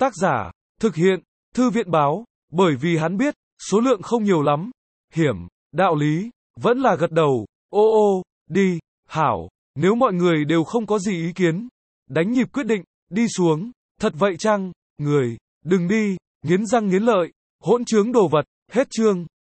Tác giả, thực hiện, Thư viện báo, bởi vì hắn biết, số lượng không nhiều lắm. Hiểm, đạo lý, vẫn là gật đầu, đi, hảo, nếu mọi người đều không có gì ý kiến. Đánh nhịp quyết định, đi xuống, thật vậy chăng, người, đừng đi, nghiến răng nghiến lợi, hỗn trướng đồ vật, hết chương.